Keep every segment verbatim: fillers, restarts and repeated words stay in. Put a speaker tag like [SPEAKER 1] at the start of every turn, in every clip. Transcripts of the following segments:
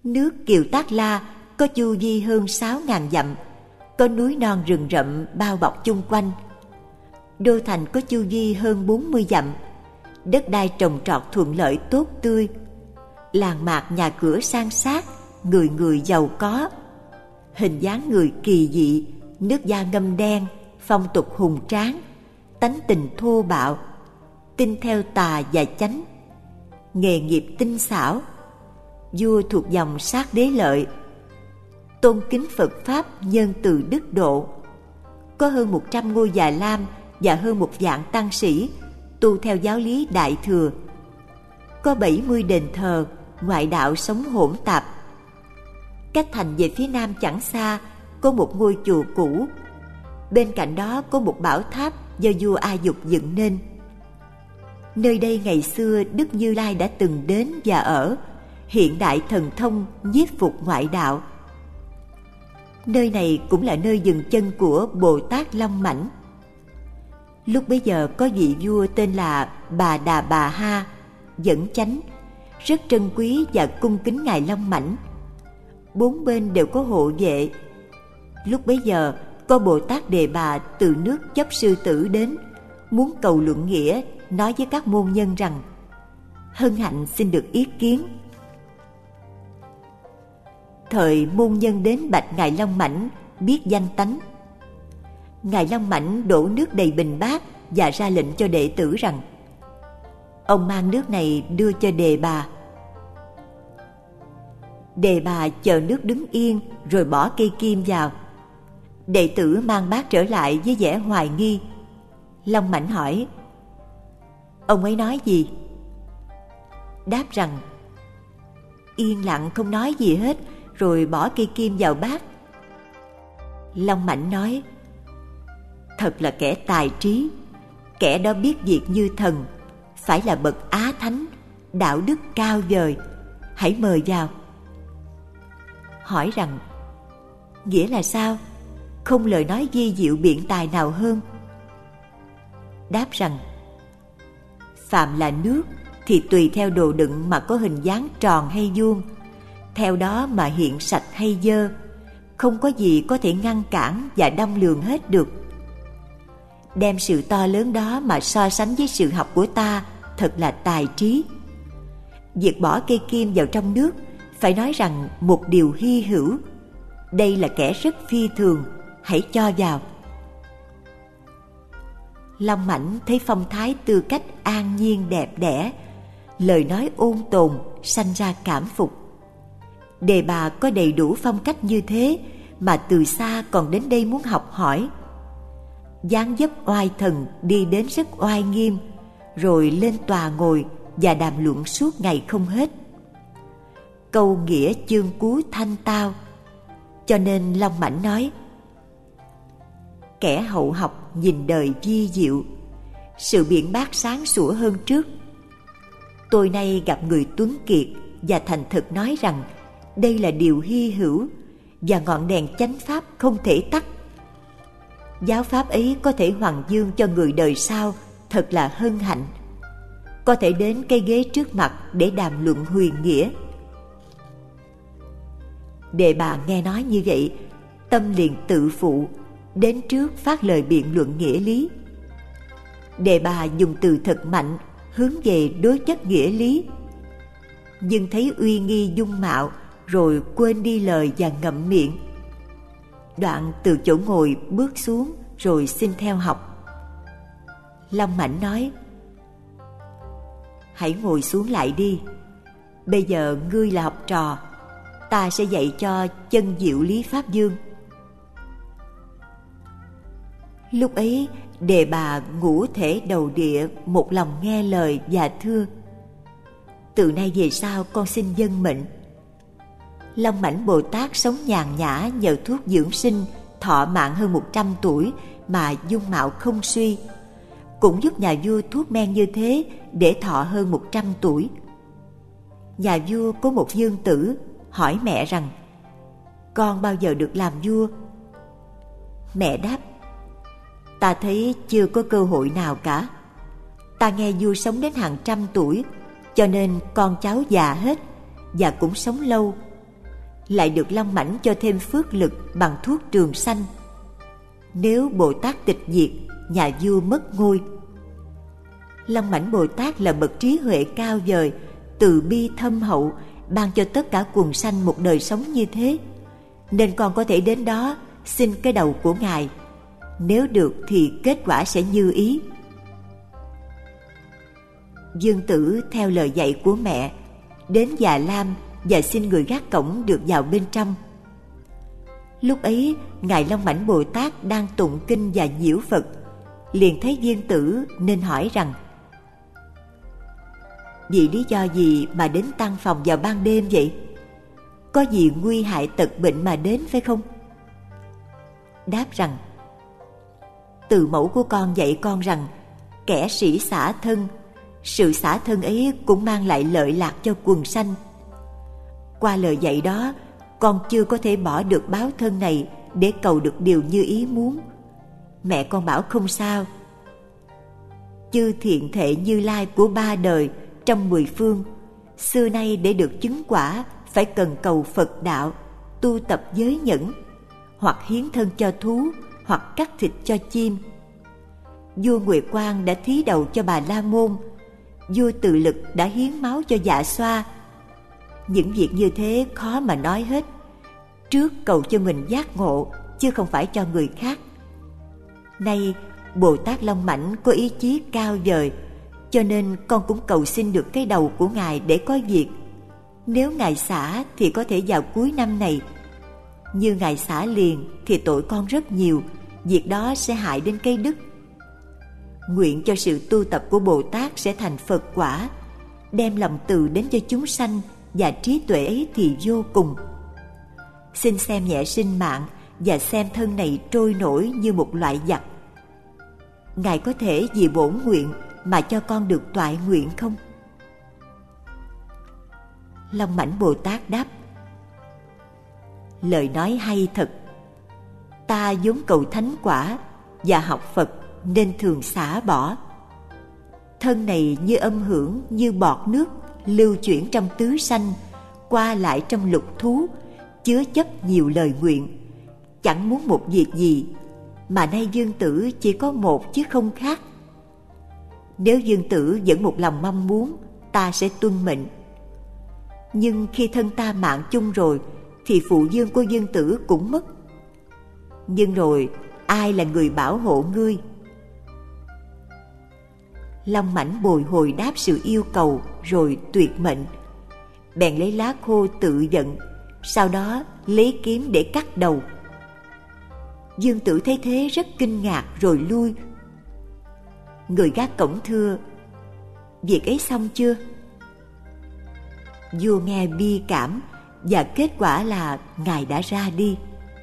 [SPEAKER 1] Nước Kiều Tác La có chu vi hơn sáu ngàn dặm, có núi non rừng rậm bao bọc chung quanh. Đô thành có chu vi hơn bốn mươi dặm, đất đai trồng trọt thuận lợi tốt tươi, làng mạc nhà cửa san sát, người người giàu có. Hình dáng người kỳ dị, nước da ngâm đen, phong tục hùng tráng, tánh tình thô bạo, tin theo tà và chánh, nghề nghiệp tinh xảo. Vua thuộc dòng Sát Đế Lợi, tôn kính Phật Pháp, nhân từ đức độ. Có hơn một trăm ngôi già lam và hơn một vạn tăng sĩ tu theo giáo lý Đại Thừa. Có bảy mươi đền thờ, ngoại đạo sống hỗn tạp. Cách thành về phía nam chẳng xa có một ngôi chùa cũ, bên cạnh đó có một bảo tháp do vua A Dục dựng nên. Nơi đây ngày xưa Đức Như Lai đã từng đến và ở, hiện đại thần thông nhiếp phục ngoại đạo. Nơi này cũng là nơi dừng chân của Bồ Tát Long Mãnh. Lúc bấy giờ có vị vua tên là Bà Đà Bà Ha, dẫn chánh, rất trân quý và cung kính ngài Long Mãnh. Bốn bên đều có hộ vệ. Lúc bấy giờ có Bồ Tát Đề Bà từ nước Chấp Sư Tử đến, muốn cầu luận nghĩa, nói với các môn nhân rằng: hân hạnh xin được ý kiến. Thời môn nhân đến bạch ngài Long Mãnh biết danh tánh. Ngài Long Mãnh đổ nước đầy bình bát và ra lệnh cho đệ tử rằng: ông mang nước này đưa cho Đề Bà. Đề Bà chờ nước đứng yên rồi bỏ cây kim vào. Đệ tử mang bát trở lại với vẻ hoài nghi. Long Mãnh hỏi: ông ấy nói gì? Đáp rằng: yên lặng không nói gì hết, rồi bỏ cây kim vào bát. Long Mãnh nói: thật là kẻ tài trí, kẻ đó biết việc như thần, phải là bậc á thánh, đạo đức cao vời, hãy mời vào. Hỏi rằng: nghĩa là sao? Không lời nói vi diệu biện tài nào hơn? Đáp rằng: phàm là nước thì tùy theo đồ đựng mà có hình dáng tròn hay vuông, theo đó mà hiện sạch hay dơ, không có gì có thể ngăn cản và đong lường hết được. Đem sự to lớn đó mà so sánh với sự học của ta, thật là tài trí. Việc bỏ cây kim vào trong nước phải nói rằng một điều hy hữu. Đây là kẻ rất phi thường, hãy cho vào. Long Mãnh thấy phong thái tư cách an nhiên đẹp đẽ, lời nói ôn tồn, sanh ra cảm phục. Đề Bà có đầy đủ phong cách như thế mà từ xa còn đến đây muốn học hỏi. Dáng dấp oai thần đi đến rất oai nghiêm, rồi lên tòa ngồi và đàm luận suốt ngày không hết. Câu nghĩa chương cú thanh tao, cho nên Long Mãnh nói: kẻ hậu học nhìn đời vi diệu, sự biện bác sáng sủa hơn trước. Tôi nay gặp người tuấn kiệt và thành thực nói rằng đây là điều hy hữu và ngọn đèn chánh pháp không thể tắt. Giáo pháp ấy có thể hoàng dương cho người đời sau, thật là hân hạnh. Có thể đến cây ghế trước mặt để đàm luận huyền nghĩa. Đề Bà nghe nói như vậy, tâm liền tự phụ, đến trước phát lời biện luận nghĩa lý. Đề Bà dùng từ thật mạnh hướng về đối chất nghĩa lý, nhưng thấy uy nghi dung mạo rồi quên đi lời và ngậm miệng. Đoạn từ chỗ ngồi bước xuống rồi xin theo học. Long Mãnh nói: hãy ngồi xuống lại đi. Bây giờ ngươi là học trò, ta sẽ dạy cho chân diệu lý pháp dương. Lúc ấy Đề Bà ngũ thể đầu địa, một lòng nghe lời và thưa: từ nay về sau con xin vâng mệnh. Long Mãnh Bồ Tát sống nhàn nhã nhờ thuốc dưỡng sinh, thọ mạng hơn một trăm tuổi mà dung mạo không suy, cũng giúp nhà vua thuốc men như thế để thọ hơn một trăm tuổi. Nhà vua có một dương tử hỏi mẹ rằng: con bao giờ được làm vua? Mẹ đáp: ta thấy chưa có cơ hội nào cả. Ta nghe vua sống đến hàng trăm tuổi, cho nên con cháu già hết và cũng sống lâu, lại được Long Mãnh cho thêm phước lực bằng thuốc trường sanh. Nếu Bồ Tát tịch diệt, nhà vua mất ngôi. Long Mãnh Bồ Tát là bậc trí huệ cao vời, từ bi thâm hậu, ban cho tất cả quần sanh một đời sống như thế, nên con có thể đến đó xin cái đầu của Ngài. Nếu được thì kết quả sẽ như ý. Dương Tử theo lời dạy của mẹ đến Già Lam và xin người gác cổng được vào bên trong. Lúc ấy Ngài Long Mãnh Bồ Tát đang tụng kinh và nhiễu Phật, liền thấy Dương Tử nên hỏi rằng: vì lý do gì mà đến tăng phòng vào ban đêm vậy? Có gì nguy hại tật bệnh mà đến phải không? Đáp rằng: từ mẫu của con dạy con rằng kẻ sĩ xả thân, sự xả thân ấy cũng mang lại lợi lạc cho quần sanh. Qua lời dạy đó, con chưa có thể bỏ được báo thân này để cầu được điều như ý muốn. Mẹ con bảo không sao. Chư thiện thệ Như Lai của ba đời trong mười phương, xưa nay để được chứng quả phải cần cầu Phật đạo, tu tập giới nhẫn, hoặc hiến thân cho thú, hoặc cắt thịt cho chim. Vua Nguyệt Quang đã thí đầu cho Bà La Môn, vua Tự Lực đã hiến máu cho Dạ Xoa. Những việc như thế khó mà nói hết. Trước cầu cho mình giác ngộ, chứ không phải cho người khác. Nay Bồ Tát Long Mãnh có ý chí cao vời, cho nên con cũng cầu xin được cái đầu của Ngài để có việc. Nếu Ngài xả thì có thể vào cuối năm này. Như Ngài xả liền thì tội con rất nhiều, việc đó sẽ hại đến cái đức. Nguyện cho sự tu tập của Bồ Tát sẽ thành Phật quả, đem lòng từ đến cho chúng sanh, và trí tuệ ấy thì vô cùng. Xin xem nhẹ sinh mạng và xem thân này trôi nổi như một loại giặc. Ngài có thể vì bổn nguyện mà cho con được toại nguyện không? Long Mãnh Bồ Tát đáp: lời nói hay thật. Ta vốn cầu thánh quả và học Phật nên thường xả bỏ. Thân này như âm hưởng, như bọt nước lưu chuyển trong tứ sanh, qua lại trong lục thú, chứa chấp nhiều lời nguyện, chẳng muốn một việc gì, mà nay Dương Tử chỉ có một chứ không khác. Nếu Dương Tử vẫn một lòng mong muốn, ta sẽ tuân mệnh. Nhưng khi thân ta mạng chung rồi, thì phụ dương của Dương Tử cũng mất. Nhưng rồi ai là người bảo hộ ngươi? Long Mãnh bồi hồi đáp sự yêu cầu rồi tuyệt mệnh, bèn lấy lá khô tự giận, sau đó lấy kiếm để cắt đầu. Dương Tử thấy thế rất kinh ngạc rồi lui. Người gác cổng thưa: việc ấy xong chưa? Vua nghe bi cảm, và kết quả là Ngài đã ra đi.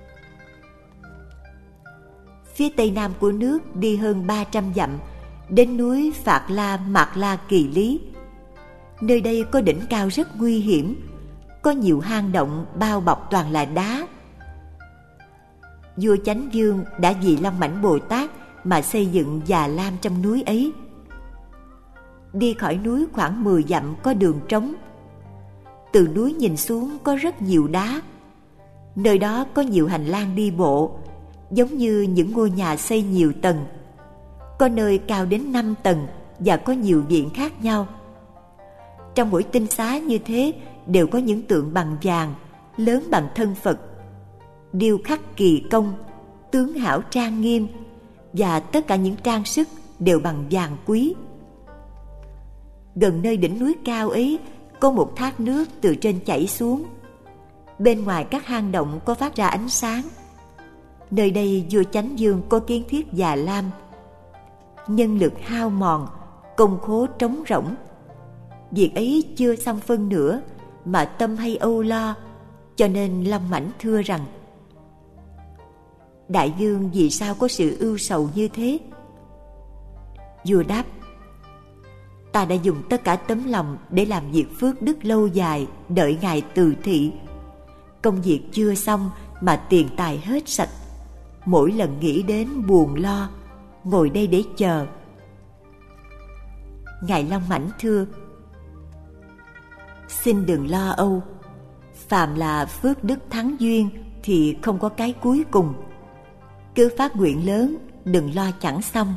[SPEAKER 1] Phía tây nam của nước đi hơn ba trăm dặm, đến núi Phạt La Mạt La Kỳ Lý. Nơi đây có đỉnh cao rất nguy hiểm, có nhiều hang động bao bọc toàn là đá. Vua Chánh Vương đã vì Long Mãnh Bồ Tát mà xây dựng Già Lam trong núi ấy. Đi khỏi núi khoảng mười dặm có đường trống. Từ núi nhìn xuống có rất nhiều đá. Nơi đó có nhiều hành lang đi bộ, giống như những ngôi nhà xây nhiều tầng. Có nơi cao đến năm tầng và có nhiều viện khác nhau. Trong mỗi tinh xá như thế đều có những tượng bằng vàng, lớn bằng thân Phật, điêu khắc kỳ công, tướng hảo trang nghiêm, và tất cả những trang sức đều bằng vàng quý. Gần nơi đỉnh núi cao ấy có một thác nước từ trên chảy xuống. Bên ngoài các hang động có phát ra ánh sáng. Nơi đây vua Chánh Vương có kiến thiết Già Lam. Nhân lực hao mòn, công khố trống rỗng. Việc ấy chưa xong phân nửa mà tâm hay âu lo, cho nên Long Mãnh thưa rằng: đại vương vì sao có sự ưu sầu như thế? Vua đáp: ta đã dùng tất cả tấm lòng để làm việc phước đức lâu dài, đợi Ngài từ thị. Công việc chưa xong mà tiền tài hết sạch. Mỗi lần nghĩ đến buồn lo, ngồi đây để chờ. Ngài Long Mãnh thưa: xin đừng lo âu. phàm là phước đức thắng duyên thì không có cái cuối cùng. Cứ phát nguyện lớn, đừng lo chẳng xong.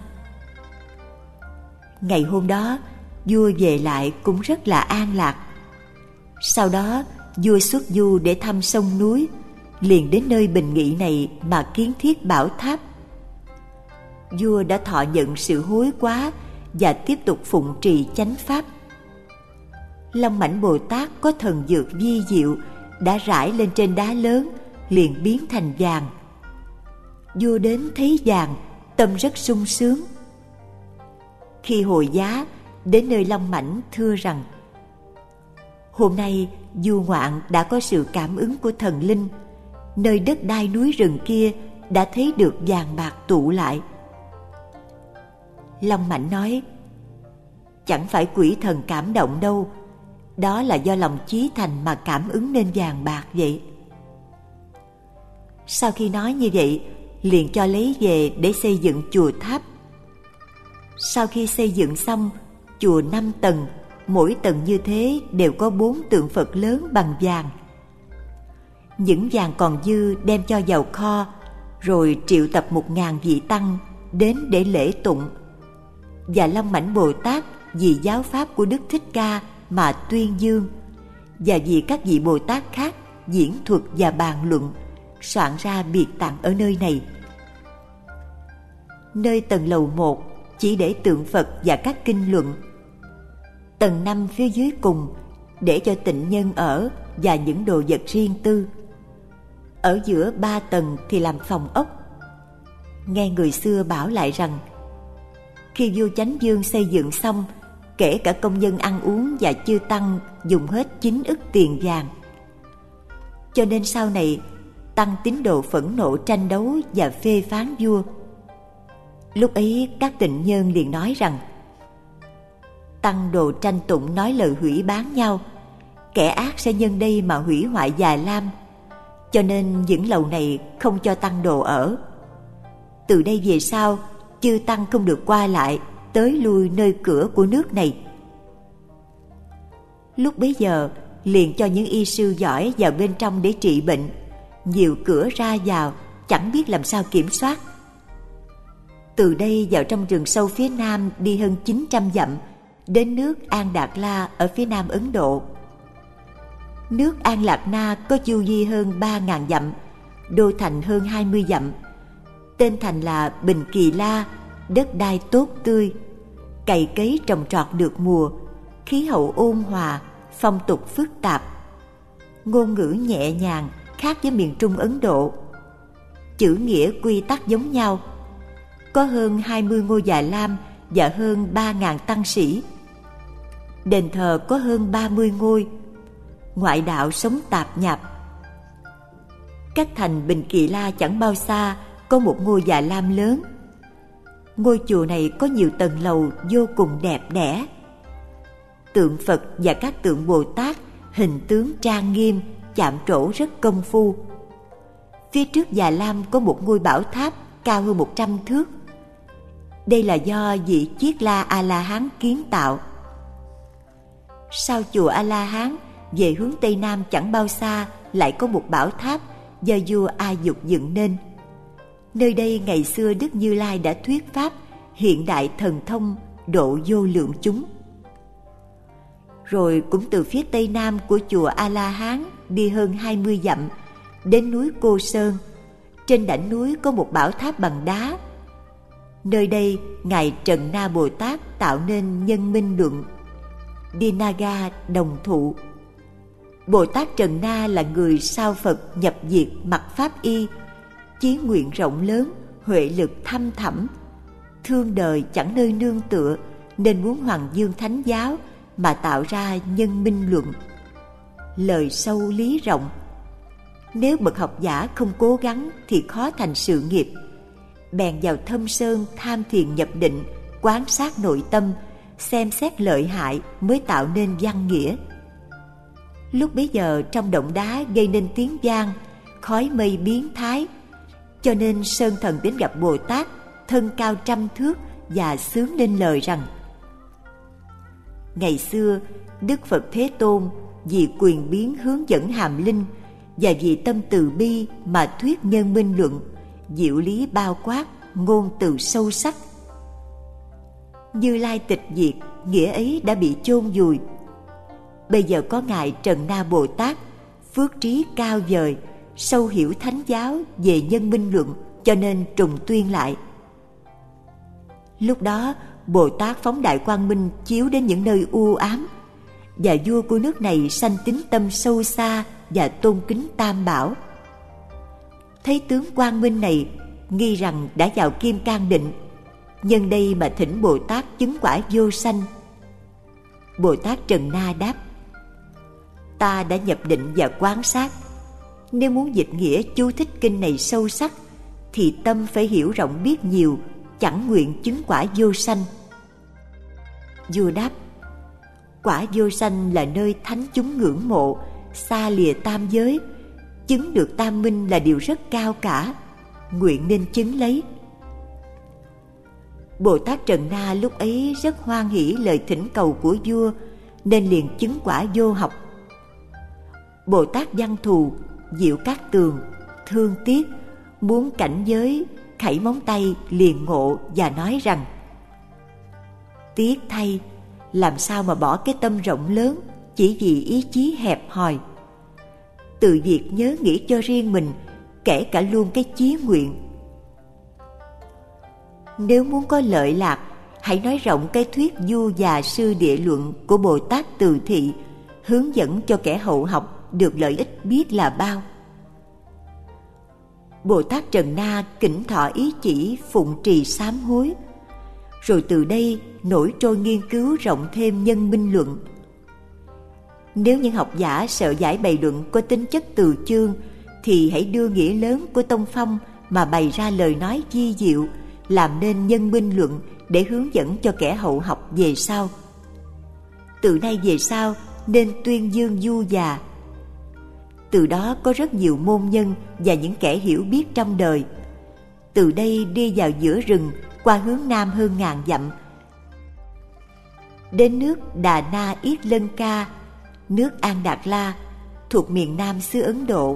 [SPEAKER 1] Ngày hôm đó, vua về lại cũng rất là an lạc. Sau đó, vua xuất du để thăm sông núi, liền đến nơi bình nghị này mà kiến thiết bảo tháp. Vua đã thọ nhận sự hối quá và tiếp tục phụng trì chánh pháp. Long Mãnh Bồ Tát có thần dược vi diệu đã rải lên trên đá lớn, liền biến thành vàng. Vua đến thấy vàng, tâm rất sung sướng. Khi hồi giá đến nơi Long Mãnh thưa rằng: hôm nay vua ngoạn đã có sự cảm ứng của thần linh, nơi đất đai núi rừng kia đã thấy được vàng bạc tụ lại. Long Mãnh nói: chẳng phải quỷ thần cảm động đâu, đó là do lòng chí thành mà cảm ứng nên vàng bạc vậy. Sau khi nói như vậy, liền cho lấy về để xây dựng chùa tháp. Sau khi xây dựng xong, chùa năm tầng, mỗi tầng như thế đều có bốn tượng Phật lớn bằng vàng. Những vàng còn dư đem cho vào kho, rồi triệu tập một ngàn vị tăng đến để lễ tụng. Và Long Mãnh Bồ Tát vì giáo pháp của Đức Thích Ca mà tuyên dương, và vì các vị Bồ Tát khác diễn thuật và bàn luận, soạn ra biệt tạng ở nơi này. Nơi tầng lầu một chỉ để tượng Phật và các kinh luận. Tầng năm phía dưới cùng để cho tịnh nhân ở và những đồ vật riêng tư. Ở giữa ba tầng thì làm phòng ốc. Nghe người xưa bảo lại rằng, khi vua Chánh Dương xây dựng xong, kể cả công nhân ăn uống và chư tăng dùng hết chín ức tiền vàng. Cho nên sau này tăng tín đồ phẫn nộ tranh đấu và phê phán vua. Lúc ấy các tịnh nhân liền nói rằng, tăng đồ tranh tụng nói lời hủy bán nhau, kẻ ác sẽ nhân đây mà hủy hoại Già Lam, cho nên những lầu này không cho tăng đồ ở. Từ đây về sau, chư tăng không được qua lại tới lui nơi cửa của nước này. Lúc bấy giờ liền cho những y sư giỏi vào bên trong để trị bệnh, nhiều cửa ra vào chẳng biết làm sao kiểm soát. Từ đây vào trong rừng sâu phía nam đi hơn chín trăm dặm, đến nước An Đạt La ở phía nam Ấn Độ. Nước An Lạc Na có chu vi hơn ba ngàn dặm, đô thành hơn hai mươi dặm. Tên thành là Bình Kỳ La, đất đai tốt tươi, cày cấy trồng trọt được mùa, khí hậu ôn hòa, phong tục phức tạp. Ngôn ngữ nhẹ nhàng, khác với miền Trung Ấn Độ. Chữ nghĩa quy tắc giống nhau. Có hơn hai mươi ngôi Già Lam và hơn ba ngàn tăng sĩ. Đền thờ có hơn ba mươi ngôi. Ngoại đạo sống tạp nhạp. Cách thành Bình Kỳ La chẳng bao xa có một ngôi Già Lam lớn. Ngôi chùa này có nhiều tầng lầu vô cùng đẹp đẽ. Tượng Phật và các tượng Bồ Tát hình tướng trang nghiêm, chạm trổ rất công phu. Phía trước Già Lam có một ngôi bảo tháp cao hơn một trăm thước. Đây là do vị Chiết La A La Hán kiến tạo. Sau chùa A La Hán, về hướng tây nam chẳng bao xa lại có một bảo tháp do vua A Dục dựng nên. Nơi đây ngày xưa Đức Như Lai đã thuyết pháp, hiện đại thần thông, độ vô lượng chúng. Rồi cũng từ phía tây nam của chùa A La Hán đi hơn hai mươi dặm, đến núi Cô Sơn. Trên đỉnh núi có một bảo tháp bằng đá. Nơi đây ngài Trần Na Bồ Tát tạo nên Nhân Minh Luận, Dinaga Đồng Thụ. Bồ Tát Trần Na là người sao Phật nhập diệt mặc pháp y, chí nguyện rộng lớn, huệ lực thâm thẳm, thương đời chẳng nơi nương tựa, nên muốn hoàng dương thánh giáo mà tạo ra Nhân Minh Luận. Lời sâu lý rộng. Nếu bậc học giả không cố gắng thì khó thành sự nghiệp. Bèn vào thâm sơn tham thiền nhập định, quán sát nội tâm, xem xét lợi hại mới tạo nên văn nghĩa. Lúc bấy giờ trong động đá gây nên tiếng vang, khói mây biến thái, cho nên sơn thần đến gặp Bồ Tát, thân cao trăm thước, và xướng lên lời rằng: ngày xưa Đức Phật Thế Tôn vì quyền biến hướng dẫn hàm linh và vì tâm từ bi mà thuyết nhân minh luận, diệu lý bao quát, ngôn từ sâu sắc. Như Lai tịch diệt, nghĩa ấy đã bị chôn vùi. Bây giờ có Ngài Trần Na Bồ Tát, phước trí cao vời, sâu hiểu thánh giáo về nhân minh luận, cho nên trùng tuyên lại. Lúc đó, Bồ Tát phóng đại quang minh chiếu đến những nơi u ám, và vua của nước này sanh tín tâm sâu xa và tôn kính Tam Bảo. Thấy tướng quang minh này, nghi rằng đã vào kim cang định, nhân đây mà thỉnh Bồ Tát chứng quả vô sanh. Bồ Tát Trần Na đáp: Ta đã nhập định và quan sát. Nếu muốn dịch nghĩa chú thích kinh này sâu sắc, thì tâm phải hiểu rộng biết nhiều, chẳng nguyện chứng quả vô sanh. Vua đáp: Quả vô sanh là nơi thánh chúng ngưỡng mộ, xa lìa tam giới, chứng được tam minh là điều rất cao cả, nguyện nên chứng lấy. Bồ Tát Trần Na lúc ấy rất hoan hỷ lời thỉnh cầu của vua, nên liền chứng quả vô học. Bồ Tát Văn Thù, Diệu Cát Tường, thương tiếc, muốn cảnh giới, khẩy móng tay liền ngộ và nói rằng: Tiếc thay, làm sao mà bỏ cái tâm rộng lớn chỉ vì ý chí hẹp hòi. Từ việc nhớ nghĩ cho riêng mình, kể cả luôn cái chí nguyện. Nếu muốn có lợi lạc, hãy nói rộng cái thuyết Du Già Sư Địa Luận của Bồ Tát Từ Thị, hướng dẫn cho kẻ hậu học được lợi ích biết là bao. Bồ Tát Trần Na kính thọ ý chỉ phụng trì sám hối, rồi từ đây nổi trôi nghiên cứu rộng thêm nhân minh luận. Nếu những học giả sợ giải bày luận có tính chất từ chương, thì hãy đưa nghĩa lớn của tông phong mà bày ra lời nói vi diệu, làm nên nhân minh luận để hướng dẫn cho kẻ hậu học về sau. Từ nay về sau nên tuyên dương Du Già. Từ đó có rất nhiều môn nhân và những kẻ hiểu biết trong đời. Từ đây đi vào giữa rừng, qua hướng nam hơn ngàn dặm, đến nước Đà Na Yết Lân Ca, nước An Đạt La, thuộc miền nam xứ Ấn Độ.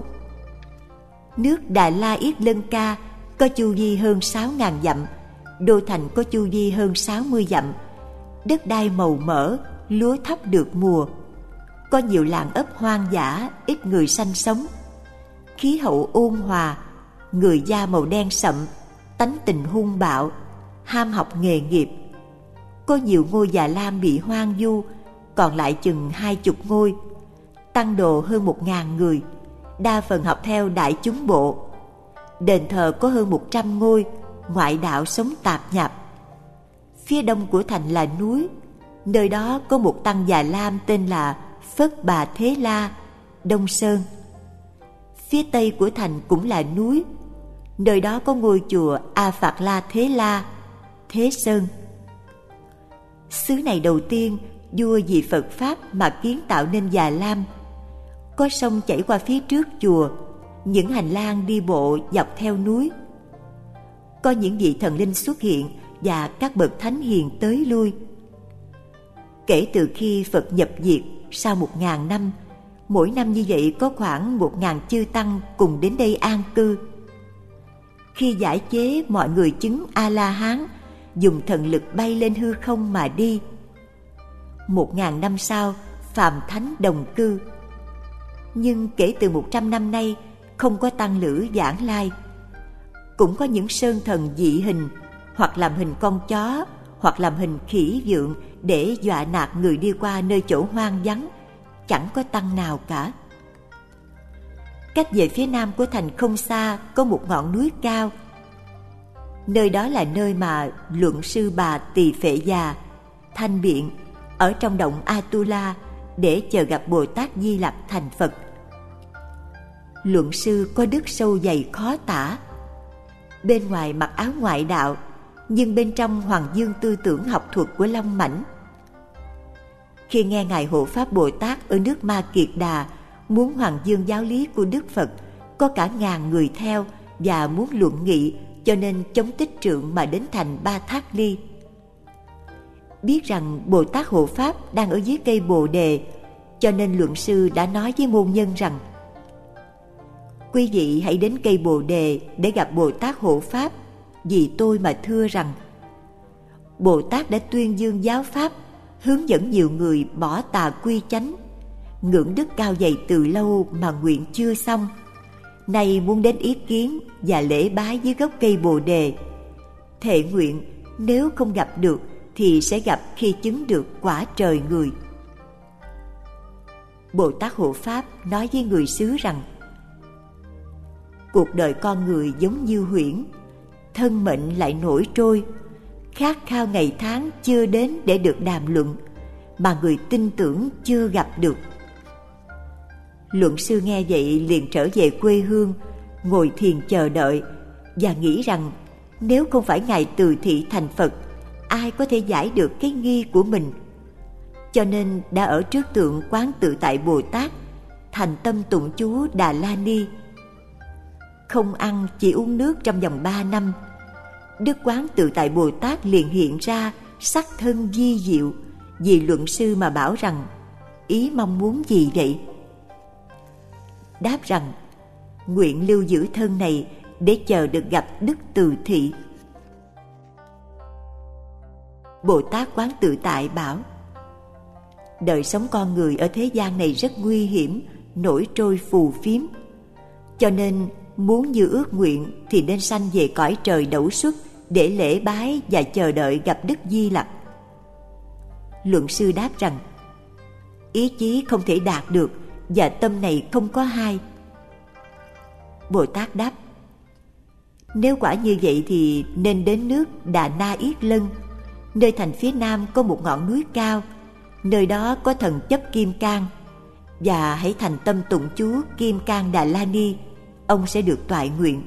[SPEAKER 1] Nước Đà La Yết Lân Ca có chu vi hơn sáu ngàn dặm, đô thành có chu vi hơn sáu mươi dặm, đất đai màu mỡ, lúa thóc được mùa, có nhiều làng ấp hoang dã, ít người sanh sống. Khí hậu ôn hòa, người da màu đen sậm, tánh tình hung bạo, ham học nghề nghiệp. Có nhiều ngôi Già Lam bị hoang vu, còn lại chừng hai chục ngôi. Tăng đồ hơn một ngàn người, đa phần học theo Đại Chúng Bộ. Đền thờ có hơn một trăm ngôi, ngoại đạo sống tạp nhạp. Phía đông của thành là núi, nơi đó có một tăng Già Lam tên là Phất Bà Thế La, Đông Sơn. Phía tây của thành cũng là núi, nơi đó có ngôi chùa A Phạt La Thế La, Thế Sơn. Xứ này đầu tiên vua vì Phật Pháp mà kiến tạo nên Già Lam. Có sông chảy qua phía trước chùa, những hành lang đi bộ dọc theo núi. Có những vị thần linh xuất hiện và các bậc thánh hiền tới lui. Kể từ khi Phật nhập diệt sau một ngàn năm, mỗi năm như vậy có khoảng một ngàn chư tăng cùng đến đây an cư. Khi giải chế, mọi người chứng A-la-hán, dùng thần lực bay lên hư không mà đi. Một ngàn năm sau, phàm thánh đồng cư. Nhưng kể từ một trăm năm nay, không có tăng lữ giảng lai. Cũng có những sơn thần dị hình, hoặc làm hình con chó, hoặc làm hình khỉ vượn để dọa nạt người đi qua nơi chỗ hoang vắng, chẳng có tăng nào cả. Cách về phía nam của thành không xa có một ngọn núi cao. Nơi đó là nơi mà luận sư Bà Tỳ Phệ Già thanh biện ở trong động Atula để chờ gặp Bồ Tát Di Lặc thành Phật. Luận sư có đức sâu dày khó tả. Bên ngoài mặc áo ngoại đạo, nhưng bên trong hoàng dương tư tưởng học thuật của Long Mãnh. Khi nghe Ngài Hộ Pháp Bồ Tát ở nước Ma Kiệt Đà muốn hoàng dương giáo lý của Đức Phật, có cả ngàn người theo và muốn luận nghị, cho nên chống tích trượng mà đến thành Ba Thác Ly. Biết rằng Bồ Tát Hộ Pháp đang ở dưới cây Bồ Đề, Cho nên luận sư đã nói với môn nhân rằng: quý vị hãy đến cây Bồ Đề để gặp Bồ Tát hộ pháp, vì tôi mà thưa rằng Bồ Tát đã tuyên dương giáo pháp, hướng dẫn nhiều người bỏ tà quy chánh, ngưỡng đức cao dày từ lâu mà nguyện chưa xong, nay muốn đến ý kiến và lễ bái dưới gốc cây Bồ Đề, thệ nguyện nếu không gặp được thì sẽ gặp khi chứng được quả trời người. Bồ Tát hộ pháp nói với người xứ rằng: cuộc đời con người giống như huyễn, thân mệnh lại nổi trôi, khát khao ngày tháng chưa đến để được đàm luận, mà người tin tưởng chưa gặp được. Luận sư nghe vậy liền trở về quê hương, ngồi thiền chờ đợi và nghĩ rằng nếu không phải Ngài từ thị thành Phật, ai có thể giải được cái nghi của mình. Cho nên đã ở trước tượng Quán Tự Tại Bồ Tát, thành tâm tụng chú Đà La Ni. Không ăn chỉ uống nước trong vòng ba năm, Đức Quán Tự Tại Bồ Tát liền hiện ra sắc thân vi diệu, vì luận sư mà bảo rằng: ý mong muốn gì vậy? Đáp rằng: nguyện lưu giữ thân này để chờ được gặp Đức Từ Thị. Bồ Tát Quán Tự Tại bảo: đời sống con người ở thế gian này rất nguy hiểm, nổi trôi phù phiếm, cho nên muốn như ước nguyện thì nên sanh về cõi trời Đẩu Xuất để lễ bái và chờ đợi gặp Đức Di Lặc. Luận sư đáp rằng: ý chí không thể đạt được và tâm này không có hai. Bồ Tát đáp: nếu quả như vậy thì nên đến nước Đà Na Yết Lân, nơi thành phía nam có một ngọn núi cao, nơi đó có thần chấp Kim Cang, và hãy thành tâm tụng chú Kim Cang Đà La Ni, ông sẽ được toại nguyện.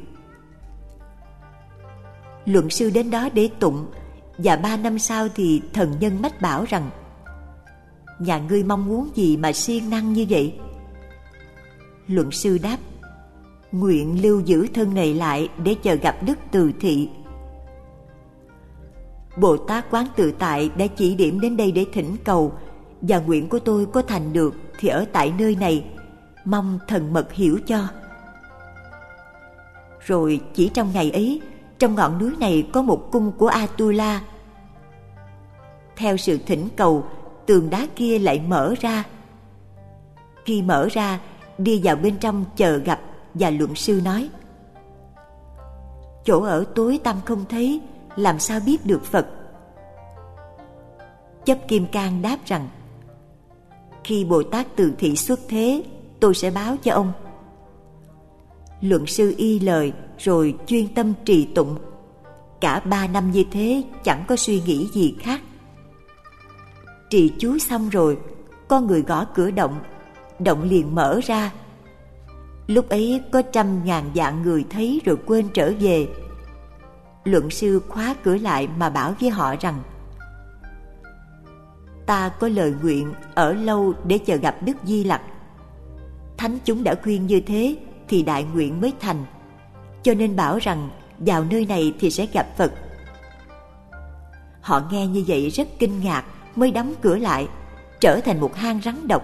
[SPEAKER 1] Luận sư đến đó để tụng, và ba năm sau thì thần nhân mách bảo rằng: nhà ngươi mong muốn gì mà siêng năng như vậy? Luận sư đáp: nguyện lưu giữ thân này lại để chờ gặp Đức Từ Thị. Bồ Tát Quán Tự Tại đã chỉ điểm đến đây để thỉnh cầu, và nguyện của tôi có thành được thì ở tại nơi này, mong thần mật hiểu cho. Rồi chỉ trong ngày ấy, trong ngọn núi này có một cung của Atula. Theo sự thỉnh cầu, tường đá kia lại mở ra. Khi mở ra, đi vào bên trong chờ gặp, và luận sư nói: chỗ ở tối tăm không thấy, làm sao biết được Phật? Chấp Kim Cang đáp rằng: khi Bồ Tát Từ Thị xuất thế, tôi sẽ báo cho ông. Luận sư y lời rồi chuyên tâm trì tụng. Cả ba năm như thế chẳng có suy nghĩ gì khác. Trì chú xong rồi, có người gõ cửa động, động liền mở ra. Lúc ấy có trăm ngàn vạn người thấy rồi quên trở về. Luận sư khóa cửa lại mà bảo với họ rằng: ta có lời nguyện ở lâu để chờ gặp Đức Di Lặc. Thánh chúng đã khuyên như thế thì đại nguyện mới thành, cho nên bảo rằng vào nơi này thì sẽ gặp Phật. Họ nghe như vậy rất kinh ngạc, mới đóng cửa lại, trở thành một hang rắn độc.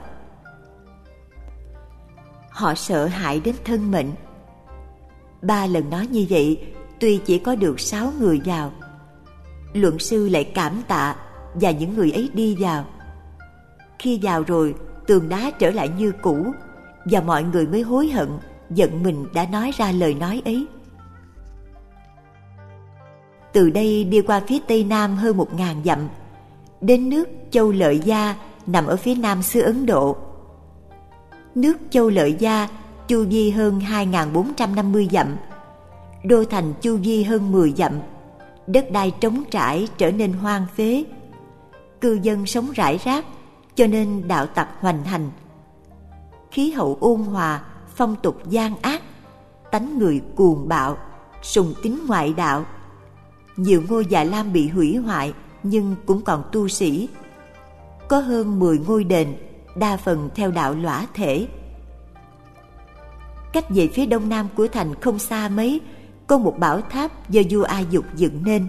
[SPEAKER 1] Họ sợ hãi đến thân mệnh. Ba lần nói như vậy, tuy chỉ có được sáu người vào. Luận sư lại cảm tạ, và những người ấy đi vào. Khi vào rồi, tường đá trở lại như cũ, và mọi người mới hối hận, giận mình đã nói ra lời nói ấy. Từ đây đi qua phía tây nam hơn một ngàn dặm, đến nước Châu Lợi Gia nằm ở phía nam xứ Ấn Độ. Nước Châu Lợi Gia chu vi hơn hai nghìn bốn trăm năm mươi dặm, đô thành chu vi hơn mười dặm, đất đai trống trải trở nên hoang phế, cư dân sống rải rác, cho nên đạo tặc hoành hành. Khí hậu ôn hòa, phong tục gian ác, tánh người cuồng bạo, sùng tín ngoại đạo. Nhiều ngôi Già Lam bị hủy hoại, nhưng cũng còn tu sĩ. Có hơn mười ngôi đền, đa phần theo đạo lõa thể. Cách về phía đông nam của thành không xa mấy, có một bảo tháp do vua A Dục dựng nên.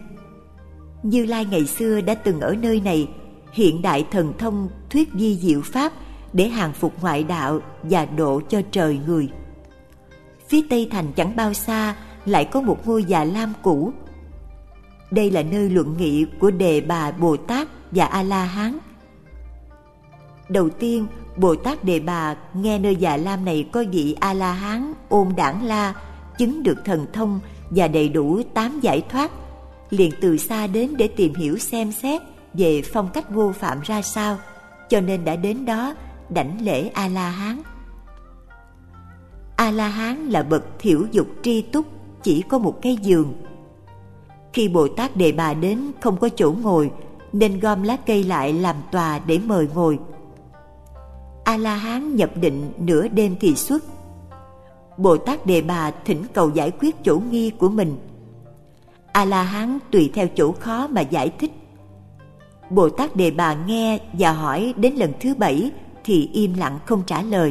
[SPEAKER 1] Như Lai ngày xưa đã từng ở nơi này, hiện đại thần thông thuyết vi diệu pháp để hàng phục ngoại đạo và độ cho trời người. Phía tây thành chẳng bao xa lại có một ngôi Già Lam cũ. Đây là nơi luận nghị của Đề Bà Bồ Tát và A La Hán. Đầu tiên, Bồ Tát Đề Bà nghe nơi Già Lam này có vị A La Hán Ôn Đản La chứng được thần thông và đầy đủ tám giải thoát, liền từ xa đến để tìm hiểu xem xét về phong cách Ngô Phạm ra sao, cho nên đã đến đó đảnh lễ A La Hán. A La Hán là bậc thiểu dục tri túc, chỉ có một cái giường. Khi Bồ Tát Đề Bà đến không có chỗ ngồi, nên gom lá cây lại làm tòa để mời ngồi. A La Hán nhập định nửa đêm thì xuất. Bồ Tát Đề Bà thỉnh cầu giải quyết chỗ nghi của mình. A La Hán tùy theo chỗ khó mà giải thích. Bồ Tát Đề Bà nghe và hỏi đến lần thứ bảy thì im lặng không trả lời.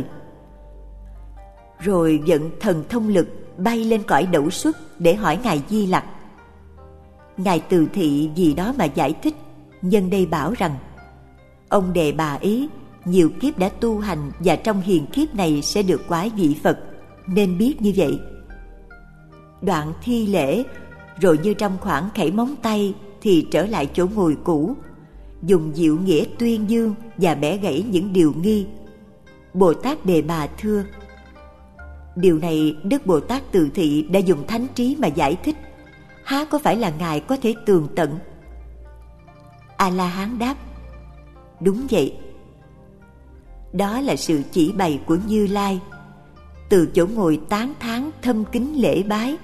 [SPEAKER 1] Rồi vận thần thông lực bay lên cõi Đẩu Xuất để hỏi ngài Di Lặc. Ngài từ thị vì đó mà giải thích, nhân đây bảo rằng ông Đề Bà ý nhiều kiếp đã tu hành và trong hiền kiếp này sẽ được quả vị Phật, nên biết như vậy. Đoạn thi lễ, rồi như trong khoảng khẩy móng tay thì trở lại chỗ ngồi cũ, dùng diệu nghĩa tuyên dương và bẻ gãy những điều nghi. Bồ Tát Đề Bà thưa: điều này Đức Bồ Tát Từ Thị đã dùng thánh trí mà giải thích, há có phải là ngài có thể tường tận? A La Hán đáp: đúng vậy. Đó là sự chỉ bày của Như Lai. Từ chỗ ngồi tán thán thâm kính lễ bái.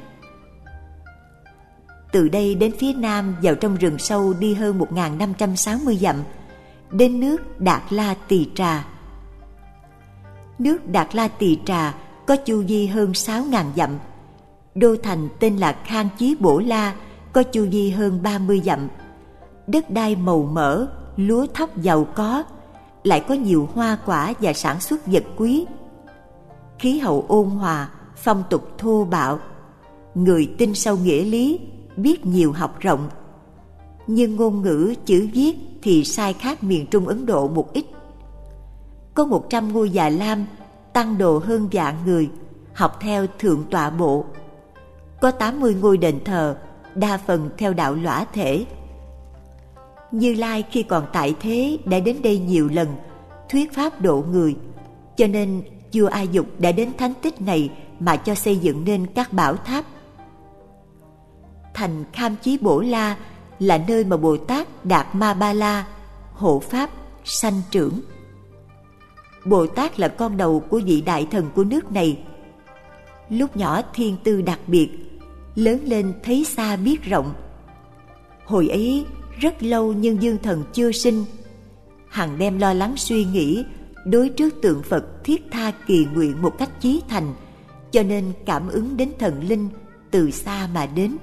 [SPEAKER 1] Từ đây đến phía nam vào trong rừng sâu đi hơn một nghìn năm trăm sáu mươi dặm, đến nước Đạt La Tỳ Trà. Nước Đạt La Tỳ Trà có chu vi hơn sáu nghìn dặm. Đô thành tên là Khang Chí Bổ La, có chu vi hơn ba mươi dặm. Đất đai màu mỡ, lúa thóc giàu có, lại có nhiều hoa quả và sản xuất vật quý. Khí hậu ôn hòa, phong tục thô bạo. Người tin sâu nghĩa lý, biết nhiều học rộng. Nhưng ngôn ngữ, chữ viết thì sai khác miền Trung Ấn Độ một ít. Có một trăm ngôi Già Lam, tăng đồ hơn vạn người, học theo Thượng Tọa Bộ. Có tám mươi ngôi đền thờ, đa phần theo đạo lõa thể. Như Lai khi còn tại thế đã đến đây nhiều lần, thuyết pháp độ người, cho nên vua A Dục đã đến thánh tích này mà cho xây dựng nên các bảo tháp. Thành Kham Chí Bổ La là nơi mà Bồ Tát Đạt Ma Ba La, hộ pháp, sanh trưởng. Bồ Tát là con đầu của vị đại thần của nước này. Lúc nhỏ thiên tư đặc biệt, lớn lên thấy xa biết rộng. Hồi ấy rất lâu nhưng dương thần chưa sinh, hằng đêm lo lắng suy nghĩ, đối trước tượng Phật thiết tha kỳ nguyện một cách chí thành, cho nên cảm ứng đến thần linh từ xa mà đến.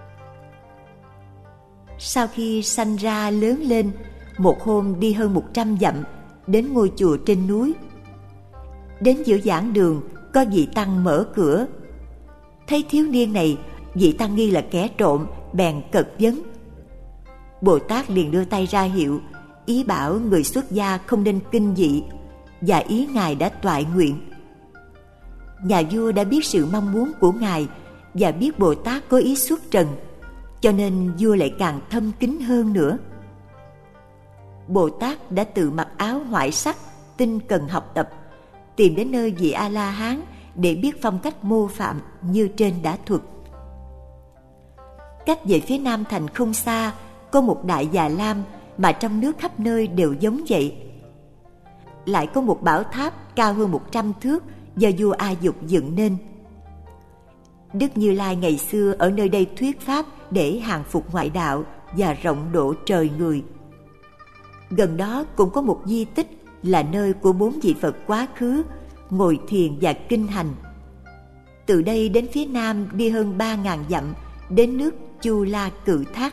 [SPEAKER 1] Sau khi sanh ra lớn lên, một hôm đi hơn một trăm dặm, đến ngôi chùa trên núi. Đến giữa giảng đường, có vị tăng mở cửa. Thấy thiếu niên này, vị tăng nghi là kẻ trộm, bèn cật vấn. Bồ Tát liền đưa tay ra hiệu, ý bảo người xuất gia không nên kinh dị, và ý ngài đã toại nguyện. Nhà vua đã biết sự mong muốn của ngài và biết Bồ Tát có ý xuất trần, cho nên vua lại càng thâm kính hơn nữa. Bồ Tát đã tự mặc áo hoại sắc, tinh cần học tập, tìm đến nơi vị A La Hán để biết phong cách mô phạm như trên đã thuật. Cách về phía nam thành không xa, có một đại Già Lam mà trong nước khắp nơi đều giống vậy. Lại có một bảo tháp cao hơn một trăm thước do vua A Dục dựng nên. Đức Như Lai ngày xưa ở nơi đây thuyết pháp để hàng phục ngoại đạo và rộng độ trời người. Gần đó cũng có một di tích là nơi của bốn vị Phật quá khứ ngồi thiền và kinh hành. Từ đây đến phía nam đi hơn ba ngàn dặm, đến nước Chu La Cự Thác.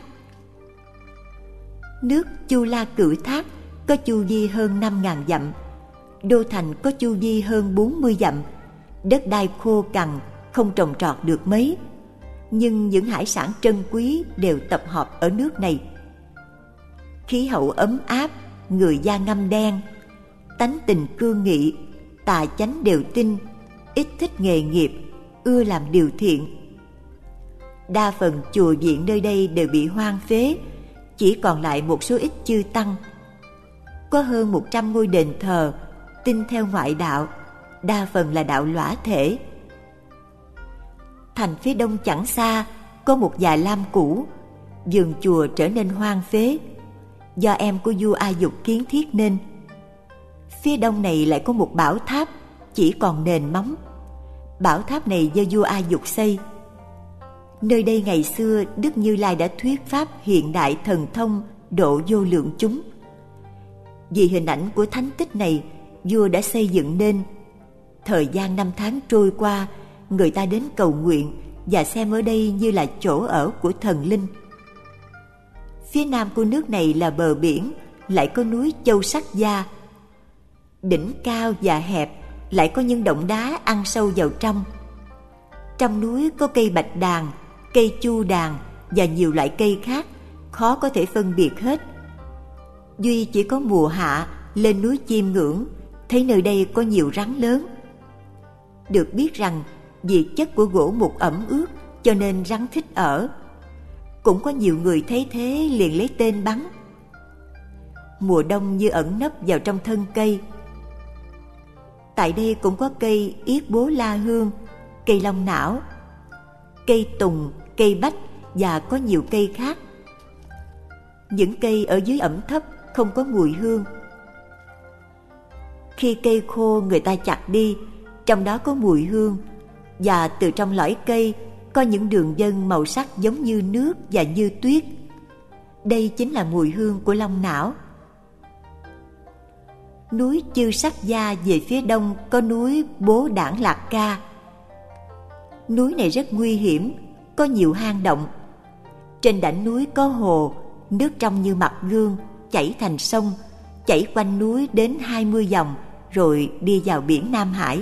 [SPEAKER 1] Nước Chu La Cự Thác có chu vi hơn năm ngàn dặm, đô thành có chu vi hơn bốn mươi dặm, đất đai khô cằn, không trồng trọt được mấy, nhưng những hải sản trân quý đều tập hợp ở nước này. Khí hậu ấm áp, người da ngăm đen, tánh tình cương nghị, tà chánh đều tin, ít thích nghề nghiệp, ưa làm điều thiện. Đa phần chùa viện nơi đây đều bị hoang phế, chỉ còn lại một số ít chư tăng. Có hơn một trăm ngôi đền thờ, tin theo ngoại đạo, đa phần là đạo lõa thể. Thành phía đông chẳng xa có một già lam cũ, vườn chùa trở nên hoang phế, do em của vua A Dục kiến thiết nên. Phía đông này lại có một bảo tháp, chỉ còn nền móng. Bảo tháp này do vua A Dục xây. Nơi đây ngày xưa Đức Như Lai đã thuyết pháp hiện đại thần thông độ vô lượng chúng. Vì hình ảnh của thánh tích này, vua đã xây dựng nên. Thời gian năm tháng trôi qua, người ta đến cầu nguyện và xem ở đây như là chỗ ở của thần linh. Phía nam của nước này là bờ biển, lại có núi Châu Sắc Gia. Đỉnh cao và hẹp, lại có những động đá ăn sâu vào trong. Trong núi có cây bạch đàn, cây chu đàn và nhiều loại cây khác, khó có thể phân biệt hết. Duy chỉ có mùa hạ lên núi chiêm ngưỡng, thấy nơi đây có nhiều rắn lớn. Được biết rằng vì chất của gỗ mục ẩm ướt cho nên rắn thích ở. Cũng có nhiều người thấy thế liền lấy tên bắn. Mùa đông như ẩn nấp vào trong thân cây. Tại đây cũng có cây yết bố la hương, cây long não, cây tùng, cây bách và có nhiều cây khác. Những cây ở dưới ẩm thấp không có mùi hương. Khi cây khô người ta chặt đi, trong đó có mùi hương, và từ trong lõi cây có những đường vân màu sắc giống như nước và như tuyết. Đây chính là mùi hương của long não. Núi Chư Sắc Gia về phía đông có núi Bố Đảng Lạc Ca. Núi này rất nguy hiểm, có nhiều hang động. Trên đỉnh núi có hồ, nước trong như mặt gương, chảy thành sông, chảy quanh núi đến hai mươi vòng, rồi đi vào biển Nam Hải.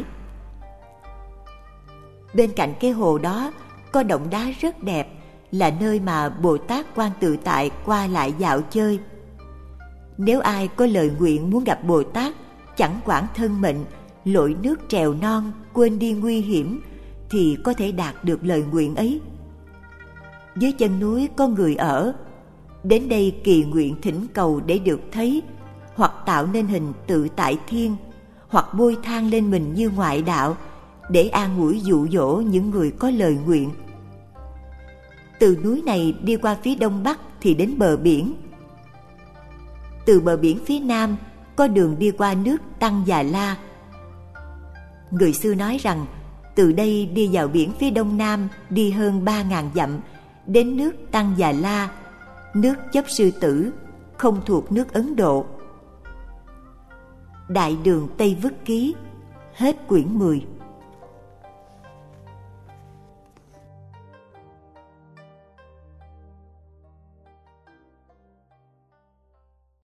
[SPEAKER 1] Bên cạnh cái hồ đó có động đá rất đẹp, là nơi mà Bồ Tát Quan Tự Tại qua lại dạo chơi. Nếu ai có lời nguyện muốn gặp Bồ Tát, chẳng quản thân mệnh, lội nước trèo non, quên đi nguy hiểm, thì có thể đạt được lời nguyện ấy. Dưới chân núi có người ở, đến đây kỳ nguyện thỉnh cầu để được thấy, hoặc tạo nên hình tự tại thiên, hoặc bôi than lên mình như ngoại đạo, để an ủi dụ dỗ những người có lời nguyện. Từ núi này đi qua phía đông bắc thì đến bờ biển. Từ bờ biển phía nam có đường đi qua nước Tăng Già La. Người xưa nói rằng từ đây đi vào biển phía đông nam đi hơn ba ngàn dặm, đến nước Tăng Già La, nước Chấp Sư Tử, không thuộc nước Ấn Độ. Đại Đường Tây Vức Ký. Hết quyển mười.